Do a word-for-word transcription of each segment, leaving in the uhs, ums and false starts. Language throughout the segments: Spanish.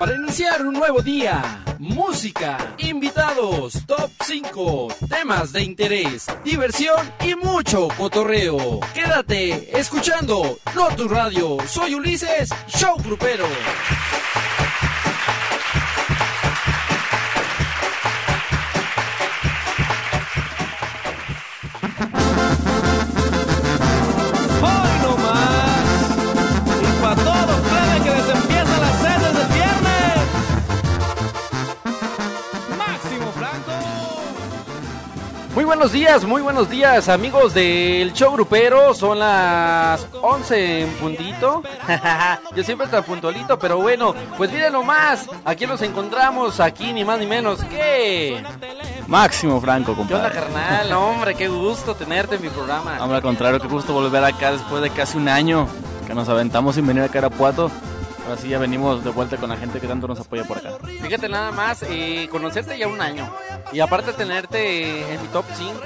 para iniciar un nuevo día. Música, invitados, top cinco, temas de interés, diversión y mucho cotorreo. Quédate escuchando No Tu Radio. Soy Ulises, show grupero. Muy buenos días, muy buenos días amigos del show grupero, son las once en puntito. Yo siempre tan puntualito, pero bueno, pues miren nomás, aquí nos encontramos, aquí ni más ni menos que... Máximo Franco, compadre. ¿Qué onda, carnal? Hombre, qué gusto tenerte en mi programa. Hombre, al contrario, qué gusto volver acá después de casi un año que nos aventamos sin venir acá a Irapuato. Ahora sí ya venimos de vuelta con la gente que tanto nos apoya por acá. Fíjate nada más, eh, conocerte ya un año. Y aparte tenerte en mi top cinco.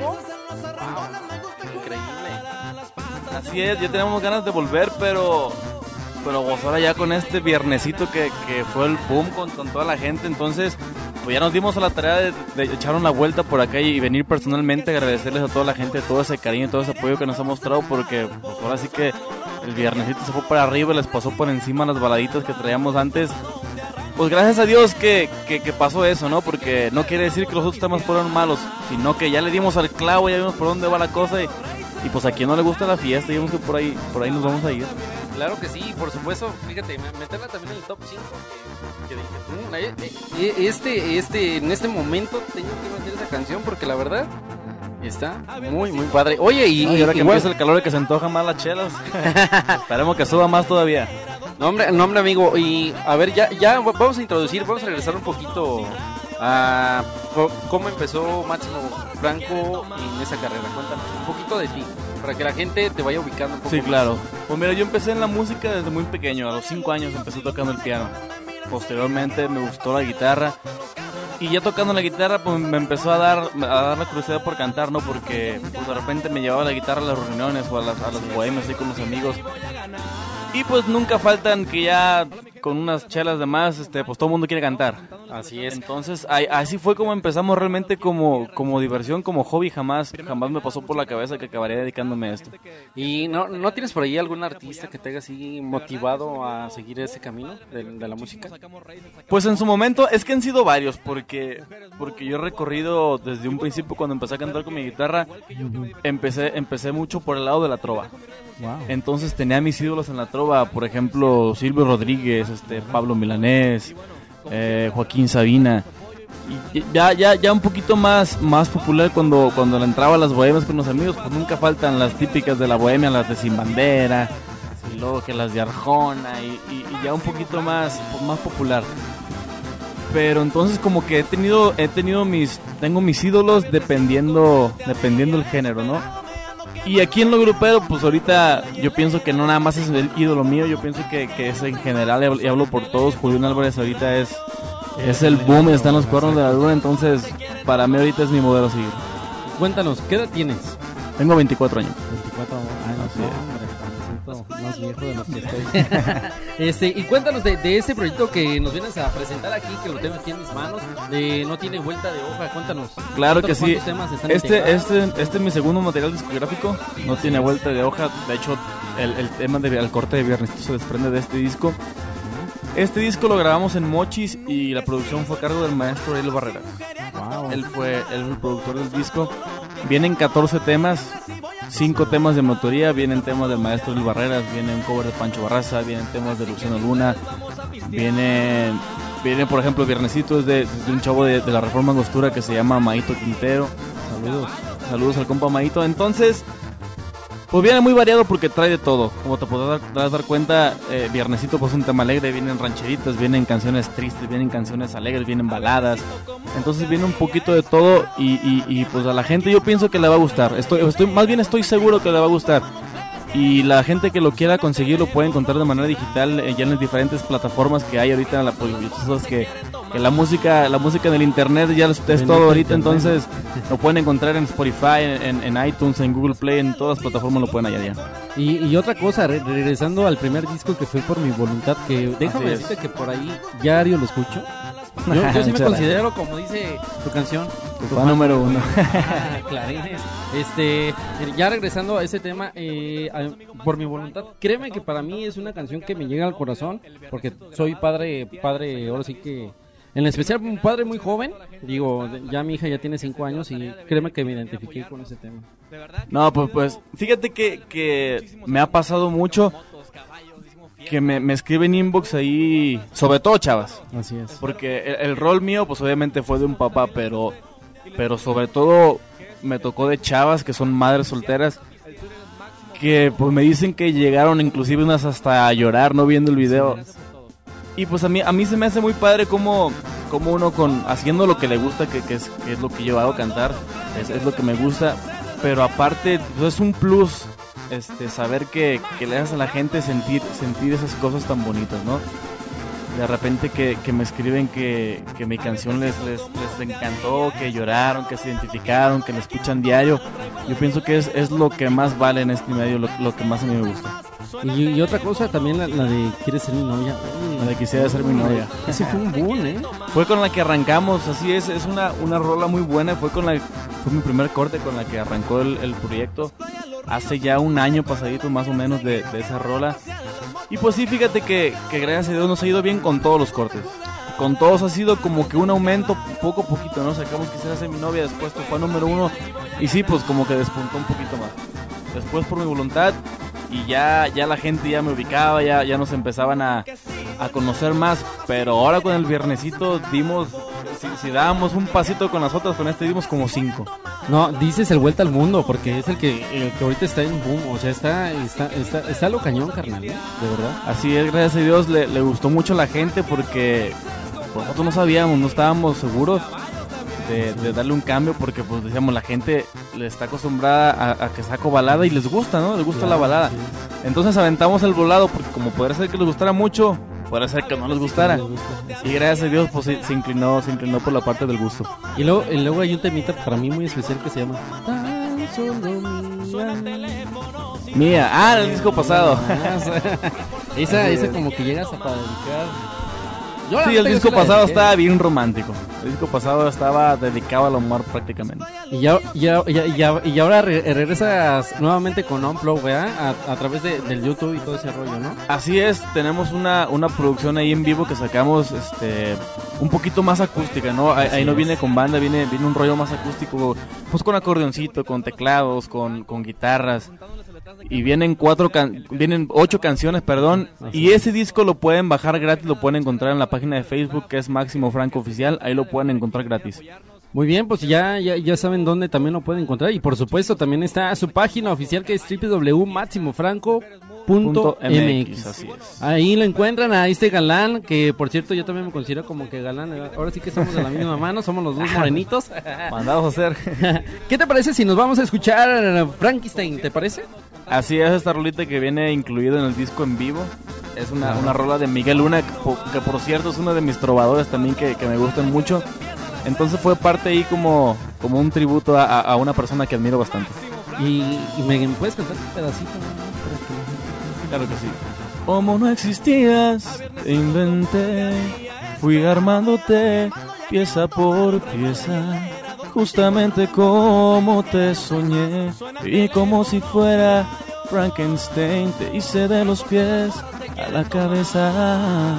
Wow, increíble. Así es, ya tenemos ganas de volver, pero pero gozar ya con este viernesito que, que fue el boom con, con toda la gente. Entonces, pues ya nos dimos a la tarea de, de echar una vuelta por acá y venir personalmente a agradecerles a toda la gente todo ese cariño y todo ese apoyo que nos ha mostrado, porque pues ahora sí que el viernesito se fue para arriba y les pasó por encima las baladitas que traíamos antes. Pues gracias a Dios que, que, que pasó eso, ¿no? Porque no quiere decir que los otros temas fueron malos, sino que ya le dimos al clavo, ya vimos por dónde va la cosa y, y pues a quien no le gusta la fiesta, digamos que por ahí, por ahí nos vamos a ir. Claro que sí, por supuesto, fíjate, meterla también en el top cinco, que, que dije, mm, este, este, en este momento tengo que meter esa canción porque la verdad está muy, muy padre. Oye, y, no, y ahora que igual... empieza el calor y que se antoja más las chelas, esperemos que suba más todavía. No hombre, no hombre amigo, y a ver, ya, ya vamos a introducir, vamos a regresar un poquito a cómo empezó Máximo Franco en esa carrera. Cuéntanos un poquito de ti, para que la gente te vaya ubicando un poco. Sí, más. claro. Pues mira, yo empecé en la música desde muy pequeño, a los cinco años empecé tocando el piano. Posteriormente me gustó la guitarra. Y ya tocando la guitarra, pues me empezó a dar, a dar la curiosidad por cantar, ¿no? Porque pues, de repente me llevaba la guitarra a las reuniones o a las, a las bohemias, así con los amigos. Y pues nunca faltan que ya con unas chelas de más, este, pues todo el mundo quiere cantar. Así es. Entonces, ahí, así fue como empezamos realmente como, como diversión, como hobby. Jamás, jamás me pasó por la cabeza que acabaría dedicándome a esto. ¿Y no, no tienes por ahí algún artista que te haya así motivado a seguir ese camino de, de la música? Pues en su momento, es que han sido varios, porque, porque yo he recorrido desde un principio cuando empecé a cantar con mi guitarra, empecé, empecé mucho por el lado de la trova. Wow. Entonces tenía mis ídolos en la trova, por ejemplo Silvio Rodríguez, este Pablo Milanés, eh, Joaquín Sabina. Y ya, ya, ya un poquito más, más popular cuando, cuando le entraba a las bohemias con los amigos, pues nunca faltan las típicas de la bohemia, las de Sin Bandera, y luego que las de Arjona, y, y, y ya un poquito más, más popular. Pero entonces como que he tenido, he tenido mis, tengo mis ídolos dependiendo, dependiendo el género, ¿no? Y aquí en lo grupero, pues ahorita yo pienso que no nada más es el ídolo mío, yo pienso que, que es en general, y hablo por todos. Julián Álvarez ahorita es, es el boom, está en los cuernos de la luna, entonces para mí ahorita es mi modelo a seguir. Cuéntanos, ¿qué edad tienes? Tengo veinticuatro años. veinticuatro años, no, hombre, más viejo de lo que estoy. este, y cuéntanos de, de ese proyecto que nos vienes a presentar aquí, que lo tengo aquí en mis manos, de No Tiene Vuelta de Hoja. Cuéntanos. Claro que sí. Temas están este, este, este es mi segundo material discográfico, No Tiene Vuelta de Hoja. De hecho, el, el tema del corte de Viernesito se desprende de este disco. Este disco lo grabamos en Mochis y la producción fue a cargo del maestro Ariel Barreras. Wow. Él fue, él fue el productor del disco. Vienen catorce temas, cinco temas de mi autoría, vienen temas del maestro Ariel Barreras, viene un cover de Pancho Barraza, vienen temas de Luciano Luna, viene, viene por ejemplo Viernesito es de, de un chavo de, de la Reforma Angostura que se llama Maito Quintero. Saludos, saludos al compa Maito. Entonces, pues viene muy variado porque trae de todo. Como te podrás dar, dar cuenta, eh, Viernesito pues un tema alegre, vienen rancheritas, vienen canciones tristes, vienen canciones alegres, vienen baladas. Entonces viene un poquito de todo y, y, y pues a la gente yo pienso que le va a gustar. Estoy, estoy, más bien estoy seguro que le va a gustar. Y la gente que lo quiera conseguir lo puede encontrar de manera digital eh, ya en las diferentes plataformas que hay ahorita. La, pues, sabes que, que la música la música en el internet ya es, es todo ahorita, entonces lo pueden encontrar en Spotify, en, en iTunes, en Google Play, en todas las plataformas lo pueden hallar ya. Y, y otra cosa, re- regresando al primer disco que fue Por Mi Voluntad, que déjame Así decirte es. que por ahí diario lo escucho. Yo, yo sí me Muchas considero, como dice tu canción, Tu fan número uno. Ah, clarines. Este, ya regresando a ese tema, eh, a- Por Mi Voluntad, créeme que para mí es una canción que me llega al corazón, porque soy padre, padre, ahora sí que, en especial un padre muy joven, digo, ya mi hija ya tiene cinco años y créeme que me identifiqué con ese tema. No, pues, pues fíjate que, que me ha pasado mucho que me, me escriben inbox ahí, sobre todo chavas. Así es. Porque el, el rol mío, pues obviamente fue de un papá, pero, pero sobre todo me tocó de chavas que son madres solteras, que pues me dicen que llegaron inclusive unas hasta a llorar, no viendo el video. Y pues a mí, a mí se me hace muy padre como, como uno con haciendo lo que le gusta, que, que, es, que es lo que yo hago, cantar, es, es lo que me gusta, pero aparte pues es un plus. Este, saber que, que le das a la gente sentir sentir esas cosas tan bonitas, ¿no? De repente que, que me escriben que, que mi canción les, les, les encantó, que lloraron, que se identificaron, que la escuchan diario. Yo pienso que es, es lo que más vale en este medio, lo, lo que más a mí me gusta. Y, y otra cosa también, la, la de ¿Quieres ser mi novia? La de Quisiera ser mi novia. Ese fue un boom, ¿eh? Fue con la que arrancamos, así es, es una, una rola muy buena, fue con la fue mi primer corte con la que arrancó el, el proyecto. Hace ya un año pasadito más o menos de, de esa rola. Y pues sí, fíjate que, que gracias a Dios nos ha ido bien con todos los cortes. Con todos ha sido como que un aumento poco a poquito, ¿no? Sacamos Quisiera ser mi novia, después tu fan número uno. Y sí, pues como que despuntó un poquito más. Después Por Mi Voluntad. Y ya, ya la gente ya me ubicaba, ya, ya nos empezaban a, a conocer más. Pero ahora con el viernesito dimos, si, si dábamos un pasito con las otras, con este dimos como cinco. No, dices el Vuelta al Mundo, porque es el que, el que ahorita está en boom. O sea, está, está, está, está lo cañón, carnal, ¿eh? De verdad. Así es, gracias a Dios le, le gustó mucho a la gente porque pues, nosotros no sabíamos, no estábamos seguros de, de darle un cambio porque pues decíamos la gente le está acostumbrada a, a que saco balada y les gusta, ¿no? Les gusta Claro, la balada. sí. Entonces aventamos el volado porque como podría ser que les gustara mucho, podría ser que no les gustara. Y gracias a Dios pues se, se inclinó, se inclinó por la parte del gusto. Y luego, y luego hay un temita para mí muy especial que se llama Tan solo mía. Mía, ah, el disco pasado. Ah, o sea, esa, esa como que llegas a para dedicar. Yo, la Sí, neta, el yo disco la pasado dediqué. estaba bien romántico. El disco pasado estaba dedicado al amor prácticamente. Y ya, ya, ya, ya- y ahora re- regresas nuevamente con Unplugged, ¿verdad? A, a través de, del YouTube y todo ese rollo, ¿no? Así es, tenemos una, una producción ahí en vivo que sacamos este un poquito más acústica, ¿no? Ahí, ahí no viene con banda, viene, viene un rollo más acústico, pues con acordeoncito, con teclados, con, con guitarras. Y vienen cuatro can- vienen ocho canciones, perdón, y ese disco lo pueden bajar gratis, lo pueden encontrar en la página de Facebook que es Máximo Franco Oficial, ahí lo pueden encontrar gratis. Muy bien, pues ya, ya, ya saben dónde también lo pueden encontrar. Y por supuesto también está su página oficial que es doble u doble u doble u punto máximo franco punto m x. Así es. Ahí lo encuentran a este galán, que por cierto yo también me considero como que galán. Ahora sí que somos de la misma mano, somos los dos morenitos. Mandados a hacer. ¿Qué te parece si nos vamos a escuchar Frankenstein? ¿Te parece? Así es, esta rolita que viene incluida en el disco en vivo. Es una, una rola de Miguel Luna, que por, que por cierto es uno de mis trovadores también que, que me gustan mucho. Entonces fue parte ahí como, como un tributo a, a una persona que admiro bastante. Y, y me, ¿me puedes cantar un pedacito? Para que- Claro que sí. Como no existías, te inventé, fui armándote pieza por pieza, justamente como te soñé, y como si fuera Frankenstein, te hice de los pies a la cabeza.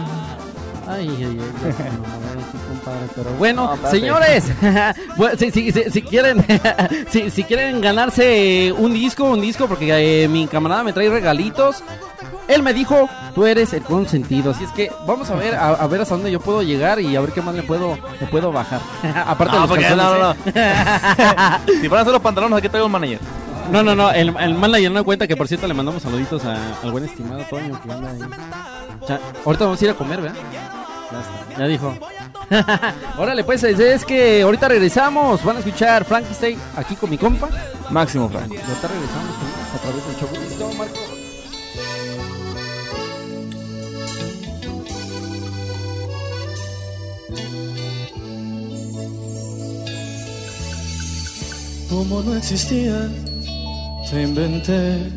Ay, ay, ay, ya se me enamoré de ti, compadre, pero bueno, No, espérate. señores, bueno, si, si, si, si quieren si, si quieren ganarse un disco, un disco, porque eh, mi camarada me trae regalitos. Él me dijo, tú eres el consentido, así es que vamos a ver a, a ver hasta dónde yo puedo llegar y a ver qué más le puedo le puedo bajar. Aparte No, de los porque calzones, no, no, ¿eh? Si fueran solo pantalones, aquí traigo un manager. No, no, no, el, el manager no cuenta, que por cierto le mandamos saluditos a, al buen estimado Toño que anda ahí. Ya, ahorita vamos a ir a comer, ¿verdad? Ya está, ya dijo. Órale, pues es que ahorita regresamos. Van a escuchar Frankenstein aquí con mi compa. Máximo Franco. Y ahorita regresamos con a través del show. ¿Listo, Marco? Como no existía, te inventé.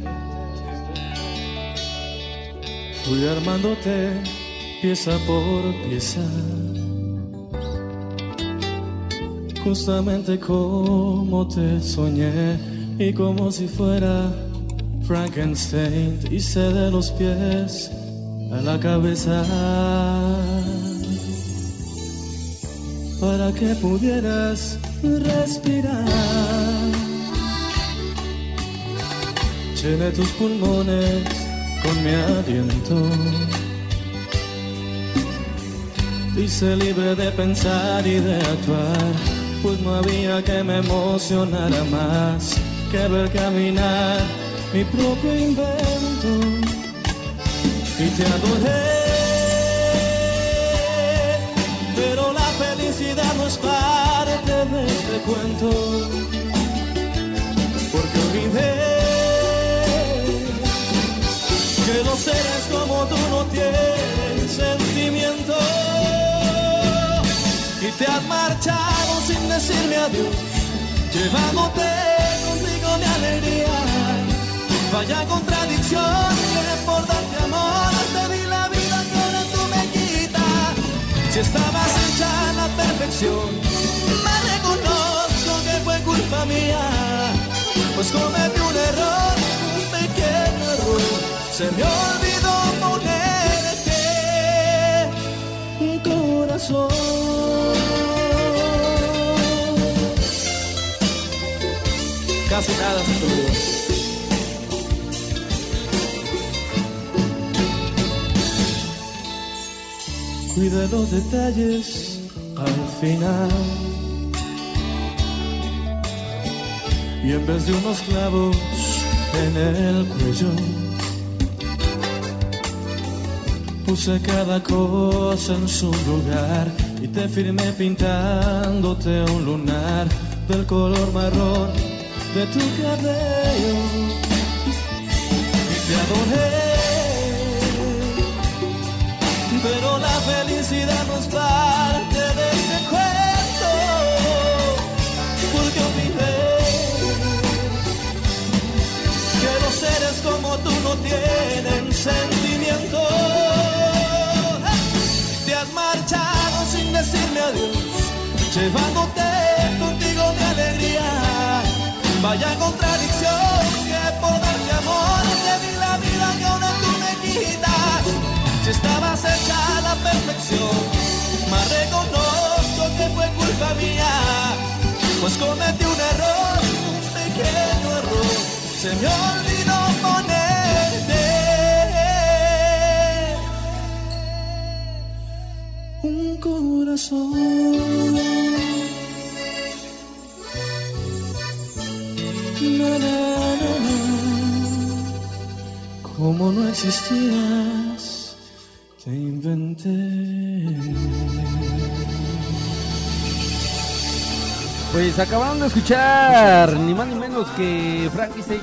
Fui armándote pieza por pieza, justamente como te soñé, y como si fuera Frankenstein, te hice de los pies a la cabeza, para que pudieras respirar. Llené tus pulmones con mi aliento, te hice libre de pensar y de actuar, pues no había que me emocionara más que ver caminar mi propio invento. Y te adoré, pero la felicidad no es parte de este cuento, porque olvidé que los seres como tú no tienen sentimiento. Y te has marchado sin decirme adiós, llevándote contigo mi alegría. Vaya contradicción que por darte amor te di la vida que ahora tú me quitas. Si estabas hecha a la perfección, me reconozco que fue culpa mía, pues cometí un error, un pequeño error. Se me olvidó ponerte un corazón. Casi nada se te olvidó. Cuida los detalles al final, y en vez de unos clavos en el cuello, puse cada cosa en su lugar y te firmé pintándote un lunar del color marrón de tu cabello. Y te adoré, pero la felicidad no es parte de este cuento, porque olvidé que los seres como tú no tienen sentimiento. Te has marchado sin decirme adiós, llevándote contigo mi alegría. Vaya contradicción que por darte amor te di la vida que ahora tú me quitas. Si estabas hecha a la perfección, me reconozco que fue culpa mía, pues cometí un error, un pequeño error. Se me olvidó ponerte un corazón. Na, na, na, na. Como no existías, te inventé. Pues acabaron de escuchar ni más ni menos que Frankie Say.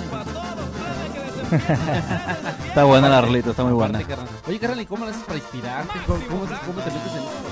Está buena la rolita, está muy buena. Oye, carnal, ¿y cómo lo haces para inspirarte? ¿Cómo, cómo, cómo te metes en esto?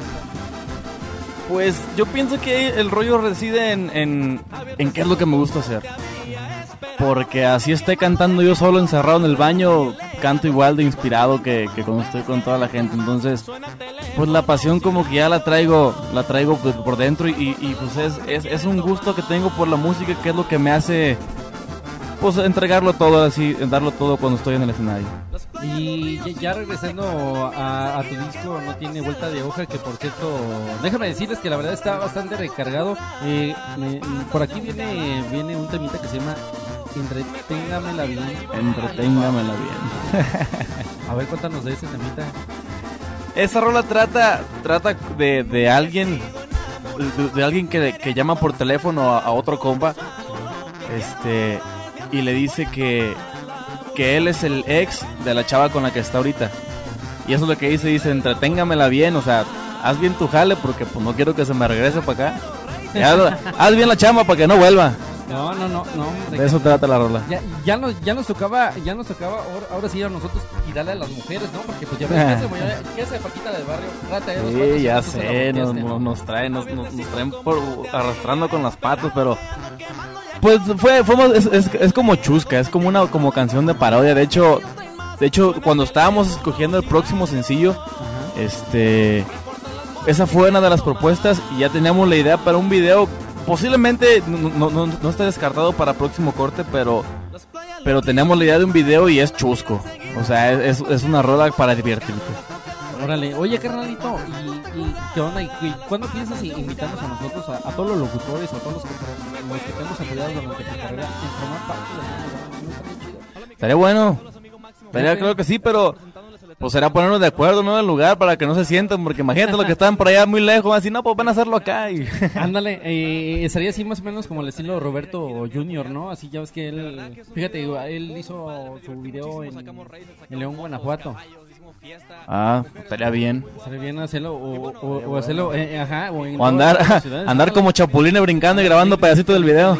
Pues yo pienso que el rollo reside en, en, en qué es lo que me gusta hacer. Porque así esté cantando yo solo encerrado en el baño, canto igual de inspirado que, que cuando estoy con toda la gente. Entonces, pues la pasión como que ya la traigo, la traigo por, por dentro y, y pues es, es, es un gusto que tengo por la música, que es lo que me hace pues entregarlo todo así, darlo todo cuando estoy en el escenario. Y ya, ya regresando a, a tu disco, No Tiene Vuelta de Hoja, que por cierto, déjame decirles que la verdad está bastante recargado. Eh, me, por aquí viene, viene un temita que se llama Entreténgamela Bien. Entreténgamela Bien. A ver, cuéntanos de ese temita. Esa rola trata, trata de, de alguien, de, de alguien que, que llama por teléfono a, a otro compa, este, y le dice que, que él es el ex de la chava con la que está ahorita. Y eso es lo que dice, dice, entreténgamela bien, o sea, haz bien tu jale porque pues no quiero que se me regrese para acá. Haz, haz bien la chamba para que no vuelva. No, no, no, no. De, de eso trata la rola. Ya, ya, nos, ya nos tocaba, ya nos tocaba ahora, ahora sí a nosotros tirarle a las mujeres, ¿no? Porque pues ya ves que se ¿qué hace Paquita del barrio? Rata, ¿eh? Sí, ya sé, nos, nos, nos traen, nos, nos, nos traen por, arrastrando con las patas, pero pues fue, fue es, es, es como chusca, es como una como canción de parodia. De hecho, de hecho cuando estábamos escogiendo el próximo sencillo, ajá, este, esa fue una de las propuestas y ya teníamos la idea para un video. Posiblemente no, no, no está descartado para próximo corte, pero pero tenemos la idea de un video y es chusco. O sea, es, es una rola para divertirte. Órale, oye carnalito, ¿y, y qué onda? ¿Y, y cuándo piensas invitarnos a nosotros, a, a todos los locutores, a todos los que, los que te hemos apoyado durante tu carrera, en formar parte de la banda? Estaría bueno, estaría, creo que sí, pero pues será ponernos de acuerdo, ¿no? El lugar para que no se sientan, porque imagínate los que están por allá muy lejos, así, no, pues van a hacerlo acá. Y... Ándale, eh, sería así más o menos como el estilo Roberto Junior, ¿no? Así ya ves que él, fíjate, él hizo su video en, en León, Guanajuato. Ah, estaría bien. Estaría bien hacerlo, o, o, o hacerlo, eh, ajá, o, en o andar, andar como chapulines brincando y grabando pedacitos del video.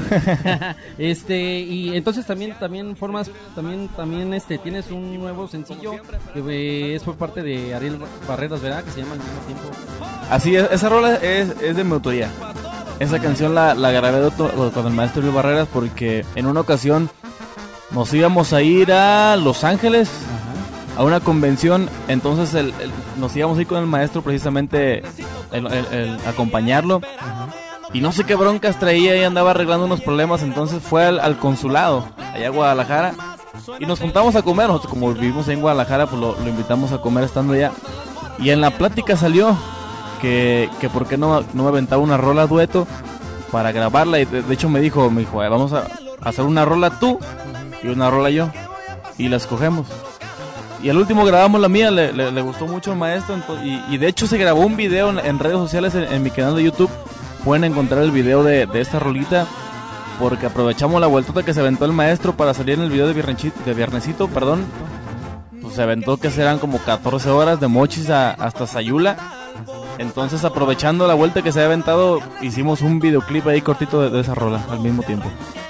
Este, y entonces también, también formas, también, también, este, tienes un nuevo sencillo que eh, es por parte de Ariel Barreras, ¿verdad? Que se llama Al Mismo Tiempo. Así es, esa rola es, es de mi autoría. Esa canción la, la grabé con el maestro Ariel Barreras porque en una ocasión nos íbamos a ir a Los Ángeles. Ajá. A una convención, entonces el, el, nos íbamos a ir con el maestro precisamente el, el, el acompañarlo. Uh-huh. Y no sé qué broncas traía y andaba arreglando unos problemas, entonces fue al, al consulado, allá a Guadalajara, y nos juntamos a comer. Nosotros como vivimos en Guadalajara, pues lo, lo invitamos a comer estando allá. Y en la plática salió que, que por qué no, no me aventaba una rola dueto para grabarla. Y de, de hecho me dijo, me dijo, vamos a hacer una rola tú y una rola yo. Y la escogemos. Y al último grabamos la mía, le, le, le gustó mucho al maestro, entonces, y, y de hecho se grabó un video en, en redes sociales, en, en mi canal de YouTube. Pueden encontrar el video de, de esta rolita, porque aprovechamos la vueltota que se aventó el maestro para salir en el video de, viernesito, de viernesito, perdón. Pues se aventó que serán como catorce horas de Mochis a, hasta Sayula. Entonces aprovechando la vuelta que se ha aventado, hicimos un videoclip ahí cortito de, de esa rola al mismo tiempo.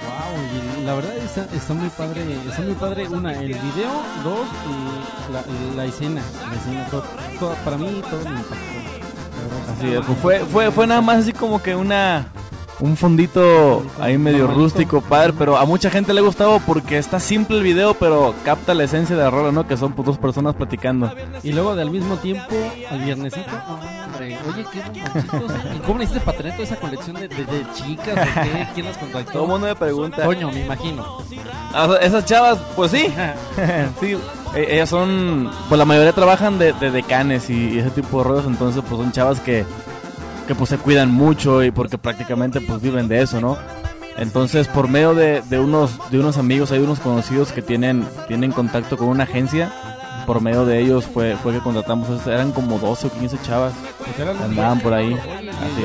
La verdad está, está muy padre, está muy padre, una, el video, dos, y la, la escena, la escena, todo, todo, para mí todo me impactó. Así es, pues fue, fue, fue nada más así como que una, un fondito ahí medio rústico, padre, pero a mucha gente le ha gustado porque está simple el video, pero capta la esencia de la rola, ¿no? Que son pues, dos personas platicando. Y luego del mismo tiempo, al viernesito, hombre, oye, qué bomboncitos. ¿Y cómo le hiciste para tener toda esa colección de, de, de chicas? ¿De qué? ¿Quién las contactó? Todo el mundo me pregunta. Toño, me imagino. Ah, esas chavas, pues sí. Sí, ellas son, pues la mayoría trabajan de, de decanes y, y ese tipo de rollos, entonces pues son chavas que, que pues se cuidan mucho y porque prácticamente pues viven de eso, ¿no? Entonces por medio de, de unos de unos amigos, hay unos conocidos que tienen tienen contacto con una agencia. Por medio de ellos fue fue que contratamos, eran como doce o quince chavas que andaban por ahí. Así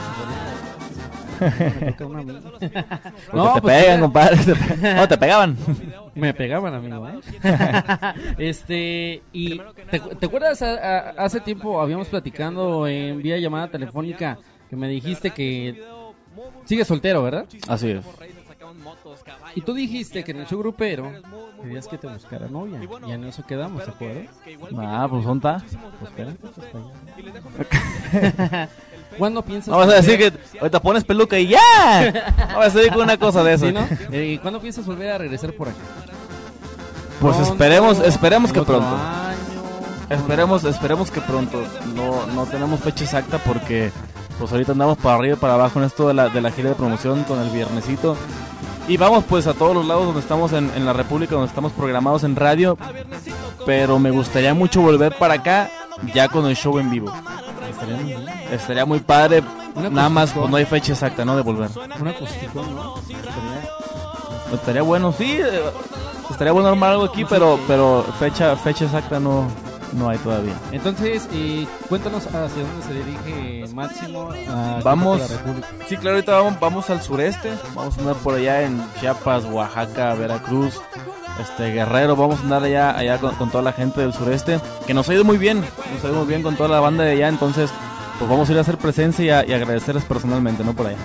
es. No, te pues pegan, compadre. No, te pegaban. Me pegaban, amigo, ¿eh? Este, y ¿te, te acuerdas? A, a, hace tiempo habíamos platicando en vía llamada telefónica que me dijiste que sigues soltero, ¿verdad? Así es. Y tú dijiste que en el show grupero querías que te buscara novia. Y en eso quedamos, ¿de acuerdo? Ah, pues ¿dónde está? Pues espérate, pues está. ¿Cuándo piensas? Vamos a decir que ahorita pones peluca y ya. Vamos a decir con una cosa de eso. ¿Sí, no? ¿Y cuándo piensas volver a regresar por aquí? Pues pronto, esperemos, esperemos que pronto. Año. Esperemos, esperemos que pronto. No, no tenemos fecha exacta porque pues ahorita andamos para arriba y para abajo en esto de la, de la gira de promoción con el viernesito. Y vamos pues a todos los lados donde estamos en, en la República, donde estamos programados en radio. Pero me gustaría mucho volver para acá ya con el show en vivo. Estaría muy, Estaría muy padre. Nada más, pues no hay fecha exacta, ¿no? De volver. Un acústico, ¿no? Estaría, estaría bueno, sí. Estaría bueno armar algo aquí, pero pero fecha fecha exacta no no hay todavía. Entonces, eh, cuéntanos hacia dónde se dirige Máximo. A vamos, sí, claro, ahorita vamos, vamos al sureste. Vamos a andar por allá en Chiapas, Oaxaca, Veracruz, este Guerrero. Vamos a andar allá allá con, con toda la gente del sureste, que nos ha ido muy bien. Nos ha ido muy bien con toda la banda de allá. Entonces, pues vamos a ir a hacer presencia y, a, y agradecerles personalmente, ¿no? Por allá.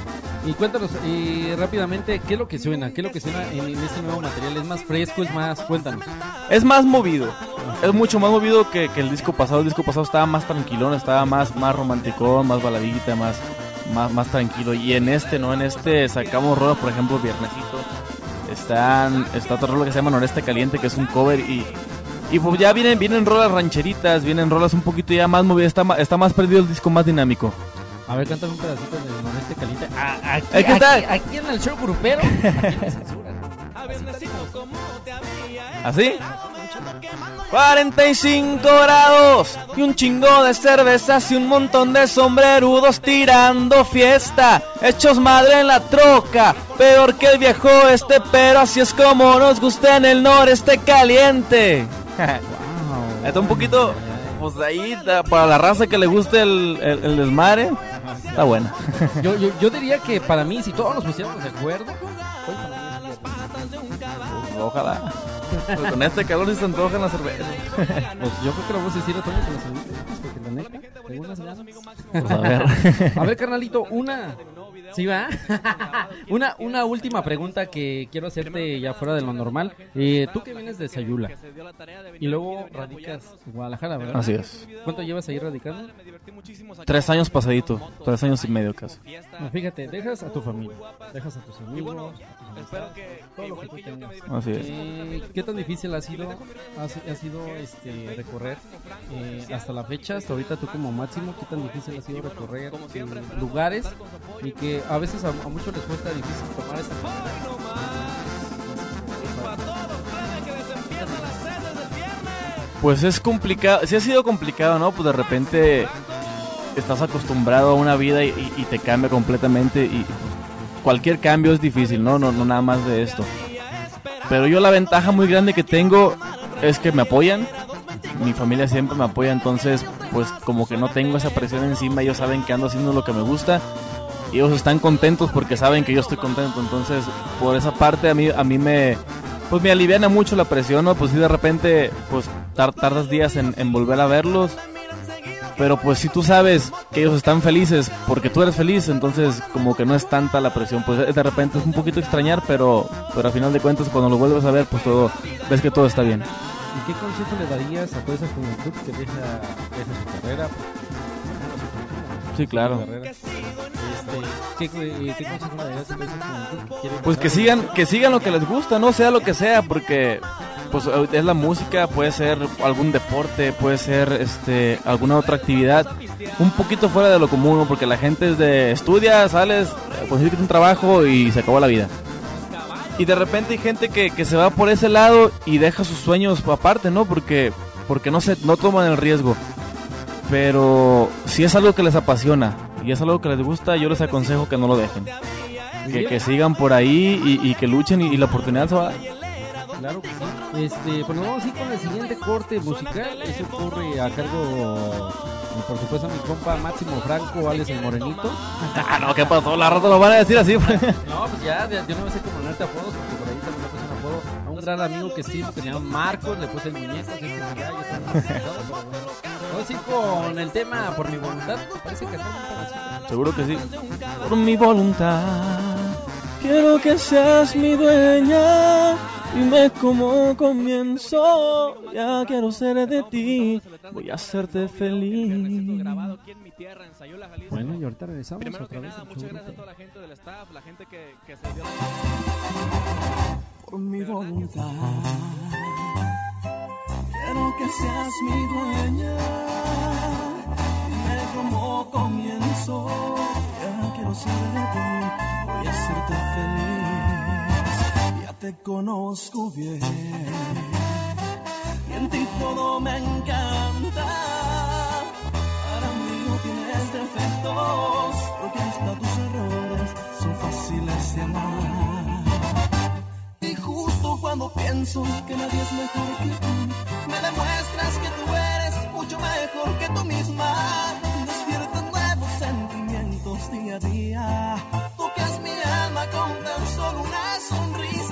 Y cuéntanos eh, rápidamente, ¿qué es lo que suena? ¿Qué es lo que suena en, en este nuevo material? ¿Es más fresco? ¿Es más? Cuéntanos. Es más movido. Es mucho más movido que, que el disco pasado. El disco pasado estaba más tranquilón, estaba más, más romanticón, más baladita, más, más, más tranquilo. Y en este, ¿no? En este sacamos rolas, por ejemplo, Viernesito. Están, está otro rolo que se llama Noreste Caliente, que es un cover. Y, y pues ya vienen, vienen rolas rancheritas, vienen rolas un poquito ya más movidas. Está, está más perdido el disco, más dinámico. A ver, cántame un pedacito de Noreste Caliente. Ah, aquí, ¿Qué tal? Aquí, aquí en el show grupero. Aquí me censuran. ¿Así? cuarenta y cinco grados y un chingo de cervezas y un montón de sombrerudos tirando fiesta, hechos madre en la troca, peor que el viejo este, pero así es como nos gusta en el Noreste Caliente. Wow. Está un poquito, pues ahí, para la raza que le guste el, el, el desmadre, está buena. Yo, yo, yo diría que para mí, si todos nos pusiéramos de acuerdo, ojalá. Pues con este calor sí se antojan las cervezas. Pues yo creo que lo vamos a decir a todos los cervezas, porque la neta, tengo unas ganas. Pues a ver. A ver, carnalito, una. ¿Sí va? una, una última pregunta que quiero hacerte ya fuera de lo normal. Eh, tú que vienes de Sayula y luego radicas en Guadalajara, ¿verdad? Así es. ¿Cuánto llevas ahí radicando? Tres años pasadito, tres años y medio casi. No, fíjate, dejas a tu familia, dejas a tus amigos, todo lo que tú tengas. Así es. Eh, ¿Qué tan difícil ha sido, ha, ha sido este, recorrer eh, hasta la fecha, hasta ahorita tú como Máximo, qué tan difícil ha sido recorrer eh, lugares y que a veces a, a muchos les cuesta difícil tomar esta Pues es complicado, sí ha sido complicado, ¿no? Pues de repente estás acostumbrado a una vida y, y, y te cambia completamente y cualquier cambio es difícil, ¿no? No, no nada más de esto. Pero yo la ventaja muy grande que tengo es que me apoyan, mi familia siempre me apoya, entonces pues como que no tengo esa presión encima, ellos saben que ando haciendo lo que me gusta y ellos están contentos porque saben que yo estoy contento, entonces por esa parte a mí, a mí me... Pues me aliviana mucho la presión, ¿no? Pues si de repente, pues tar- tardas días en, en volver a verlos. Pero pues si tú sabes que ellos están felices porque tú eres feliz, entonces como que no es tanta la presión. Pues de repente es un poquito extrañar, pero pero a final de cuentas cuando lo vuelves a ver, pues todo, ves que todo está bien. ¿Y qué consejo le darías a toda esa juventud que deja, deja su carrera? Sí, claro. ¿Qué, qué, ¿Qué consejo le darías a toda esa juventud que quiere Pues que sigan, que sigan lo que les gusta, no sea lo que sea, porque pues es la música, puede ser algún deporte, puede ser este alguna otra actividad, un poquito fuera de lo común, porque la gente es de estudia, sales, consigues un trabajo y se acabó la vida. Y de repente hay gente que, que se va por ese lado y deja sus sueños aparte, ¿no? Porque porque no se no toman el riesgo. Pero si es algo que les apasiona y es algo que les gusta, yo les aconsejo que no lo dejen. Que, que sigan por ahí y, y que luchen y, y la oportunidad se va a dar. Claro que sí. Este, pues nos vamos a ir con el siguiente corte musical. Eso ocurre a cargo, por supuesto, a mi compa Máximo Franco, Alex el Morenito. Ah, no, ¿qué pasó? La rata lo van a decir así. No, pues ya, yo no sé cómo ponerte apodos, porque por ahí también le puse un apodo a un gran amigo que estimo, que se llama Marcos, le puse el muñeco, así que ya, ya está muy pesado, pero bueno. Vamos a ir con el tema Por mi voluntad, ¿te parece que está un pedacito? Seguro que sí. Por mi voluntad, quiero que seas mi dueña. Dime cómo comienzo, ya quiero ser de ti, voy a hacerte feliz. Bueno, y ahorita regresamos otra vez. Por mi voluntad, quiero que seas mi dueña. Dime cómo comienzo, ya quiero ser de ti, voy a hacerte feliz. Te conozco bien y en ti todo me encanta. Para mí no tienes defectos, porque hasta tus errores son fáciles de amar. Y justo cuando pienso que nadie es mejor que tú, me demuestras que tú eres mucho mejor que tú misma. Despiertas nuevos sentimientos día a día, tocas mi alma con tan solo una sonrisa.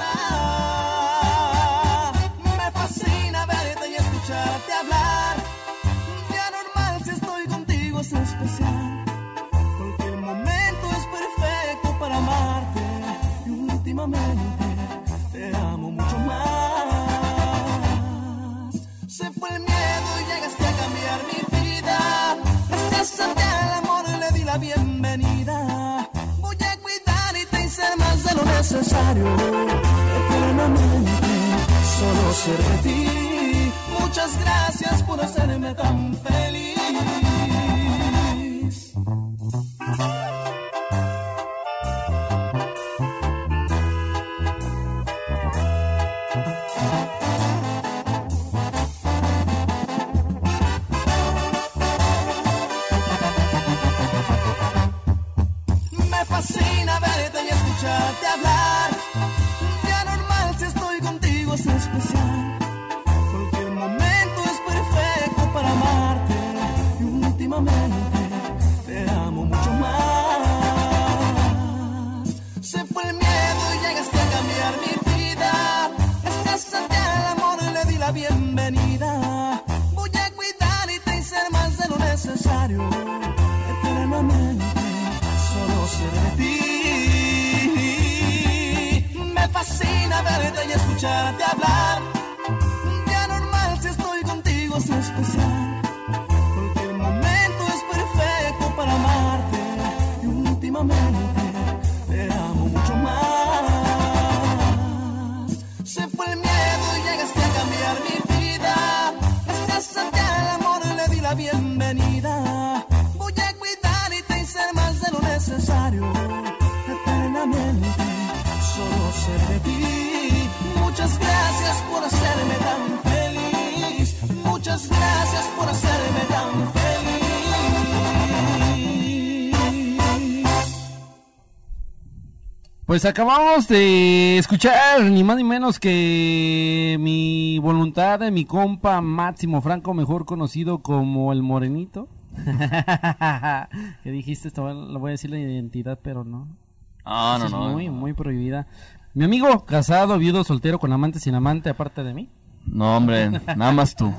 Me fascina verte y escucharte hablar. Ya normal si estoy contigo es especial, porque el momento es perfecto para amar. la bienvenida. Voy a cuidarte y ser más de lo necesario. Eternamente solo ser de ti. Muchas gracias por hacerme tan feliz. Me fascina verte y escucharte hablar. Ya normal si estoy contigo es especial. Cualquier momento es perfecto para amarte. Y últimamente te amo mucho más. Se fue el miedo y llegaste a cambiar mi vida. Gracias al amor le di la bienvenida. Voy a cuidarte y ser más de lo necesario. Eternamente solo ser de ti. Me fascina verte y escucharte hablar. Ya normal si estoy contigo es especial. Cualquier momento es perfecto para amarte. Y últimamente te amo mucho más. Se fue el miedo y llegaste a cambiar mi vida. Gracias al amor le di la bienvenida. Voy a cuidarte y ser más de lo necesario. Eternamente solo ser de ti. Muchas gracias por hacerme tan feliz. Muchas gracias por hacerme tan feliz. Pues acabamos de escuchar ni más ni menos que mi voluntad de mi compa Máximo Franco, mejor conocido como el Morenito. ¿Qué dijiste? Esto lo voy a decir la identidad, pero no. Ah, no, Eso no. es muy, no. muy prohibida. Mi amigo, casado, viudo, soltero, con amante, sin amante, aparte de mí. No, hombre, nada más tú.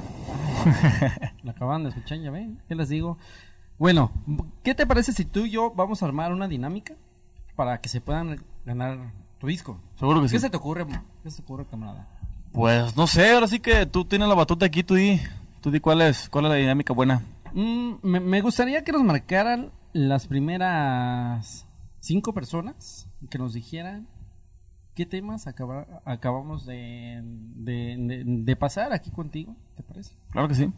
Lo acaban de escuchar, ya ven. ¿Qué les digo? Bueno, ¿qué te parece si tú y yo vamos a armar una dinámica para que se puedan ganar tu disco? Seguro que ¿Qué sí. se te ocurre? ¿Qué se te ocurre, camarada? Pues no sé, ahora sí que tú tienes la batuta aquí, tú di, tú di cuál es, cuál es la dinámica buena. Mm, me, me gustaría que nos marcaran las primeras cinco personas que nos dijeran qué temas acaba- acabamos de, de, de, de pasar aquí contigo, ¿te parece? Claro que sí.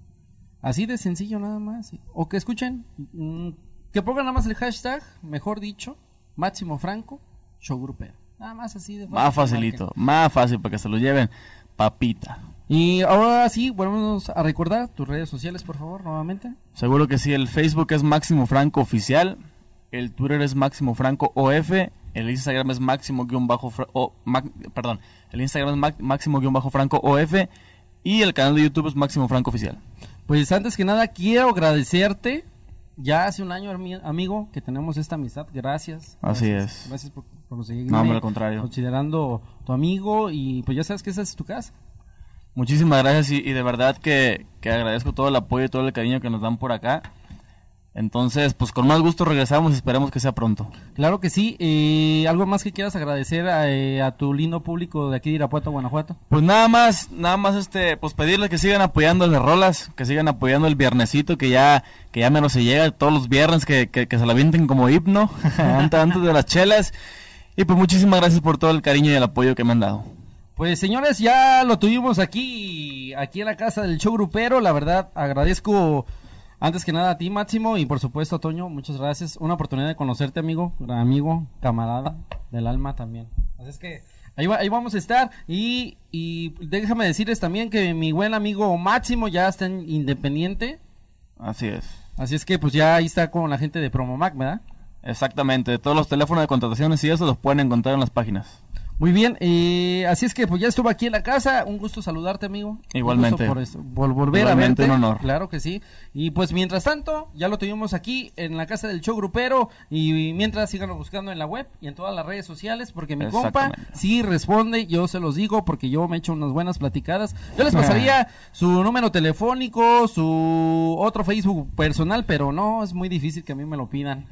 Así de sencillo nada más. O que escuchen, mm, que pongan nada más el hashtag, mejor dicho, Máximo Franco, showgrupero. Nada más así de fácil. Más facilito, más fácil para que se lo lleven, papita. Y ahora sí, volvemos a recordar tus redes sociales, por favor, nuevamente. Seguro que sí, el Facebook es Máximo Franco Oficial, el Twitter es Máximo Franco O F, el Instagram es Máximo guión bajo, Fra- o, ma- perdón, el Instagram es ma- Máximo guión bajo Franco O F y el canal de YouTube es Máximo Franco Oficial. Pues antes que nada quiero agradecerte. Ya hace un año, ami- amigo, que tenemos esta amistad. Gracias. Así Gracias. es. Gracias por, por seguirme. No, hombre, al contrario. Considerando tu amigo y pues ya sabes que esa es tu casa. Muchísimas gracias y, y de verdad que, que agradezco todo el apoyo y todo el cariño que nos dan por acá. Entonces, pues con más gusto regresamos y esperemos que sea pronto. Claro que sí. Eh, ¿Algo más que quieras agradecer a, eh, a tu lindo público de aquí de Irapuato, Guanajuato? Pues nada más, nada más este, pues pedirles que sigan apoyando las rolas, que sigan apoyando el viernesito, que ya, que ya menos se llega todos los viernes, que, que, que se la avienten como himno, antes, antes de las chelas. Y pues muchísimas gracias por todo el cariño y el apoyo que me han dado. Pues señores, ya lo tuvimos aquí, aquí en la casa del show grupero. La verdad, agradezco antes que nada a ti, Máximo, y por supuesto a Toño, muchas gracias. Una oportunidad de conocerte, amigo, gran amigo, camarada del alma también. Así es que ahí, va- ahí vamos a estar. Y, y déjame decirles también que mi buen amigo Máximo ya está en Independiente. Así es. Así es que pues ya ahí está con la gente de Promomac, ¿verdad? Exactamente, todos los teléfonos de contrataciones y eso los pueden encontrar en las páginas. Muy bien, eh, así es que pues ya estuvo aquí en la casa, un gusto saludarte, amigo. Igualmente. Un gusto por, esto- por volver Igualmente, a verte. un honor. Claro que sí. Y pues mientras tanto, ya lo tuvimos aquí en la casa del show grupero y mientras síganlo buscando en la web y en todas las redes sociales porque mi compa Exactamente. sí responde, yo se los digo porque yo me echo unas buenas platicadas. Yo les pasaría su número telefónico, su otro Facebook personal, pero no, es muy difícil que a mí me lo pidan.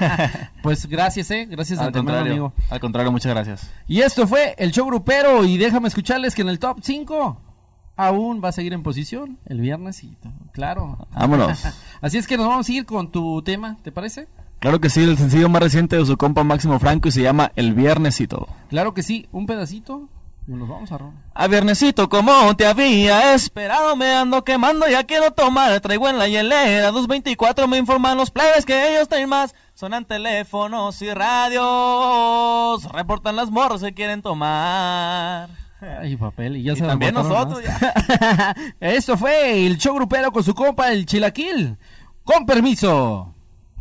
Pues gracias, eh, gracias Al de antemano, contrario, amigo. al contrario, muchas gracias. Y esto fue el show grupero y déjame escucharles que en el top cinco aún va a seguir en posición el viernesito, claro. Vámonos. Así es que nos vamos a ir con tu tema, ¿te parece? Claro que sí, el sencillo más reciente de su compa Máximo Franco y se llama El Viernesito. Claro que sí, un pedacito y nos vamos a robar. A viernesito, como te había esperado, me ando quemando, ya quiero tomar, traigo en la hielera dos veinticuatro, me informan los plebes que ellos traen más. Sonan teléfonos y radios, reportan las morras que quieren tomar. Ay, papel, y ya y se también nosotros ya. Esto fue el show grupero con su compa, el Chilaquil. Con permiso.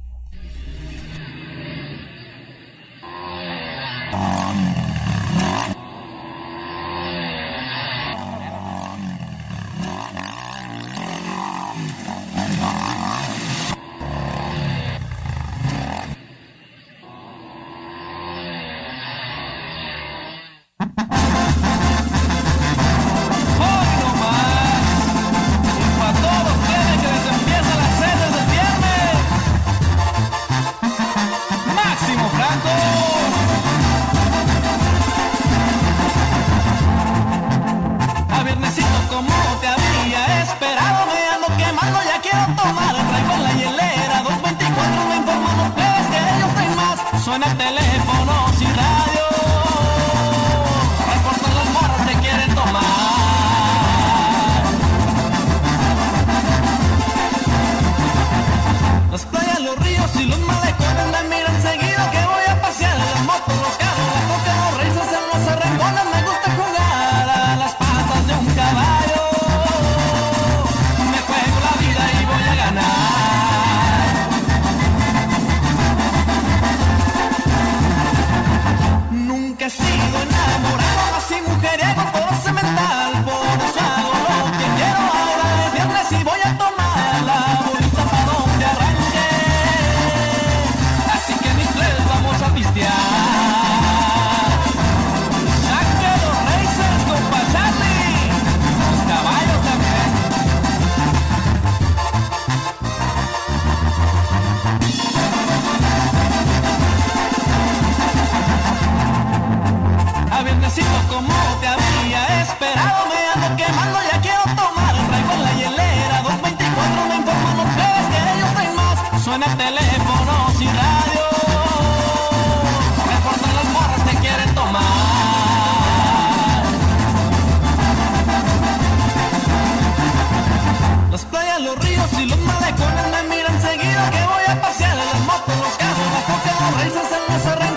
Suena teléfonos y radio, reportan los morros que quieren tomar. Las playas, los ríos y los malecones me miran seguido que voy a pasear. Las motos, los carros, las cocas, los races en los arrancones. Me gusta jugar a las patas de un caballo. Me juego la vida y voy a ganar. He sido enamorado, así mujeriego, todo cemental. Por eso hago lo que quiero. Ahora es viernes y voy a tomar la bolita para donde arranque. Así que mis tres vamos a pistear. Saque los races, compa Charlie, los caballos también. A viernesito, como te había esperado, me ando quemando, ya quiero tomar. Traigo en la hielera dos veinticuatro, me informan los plebes que ellos traen más. Suena teléfonos y radio, reportan las morras que quieren tomar. Las playas, los ríos y los malecones me miran seguido que voy a pasear. Las motos, los carros, las cocas, los races en los arreglos.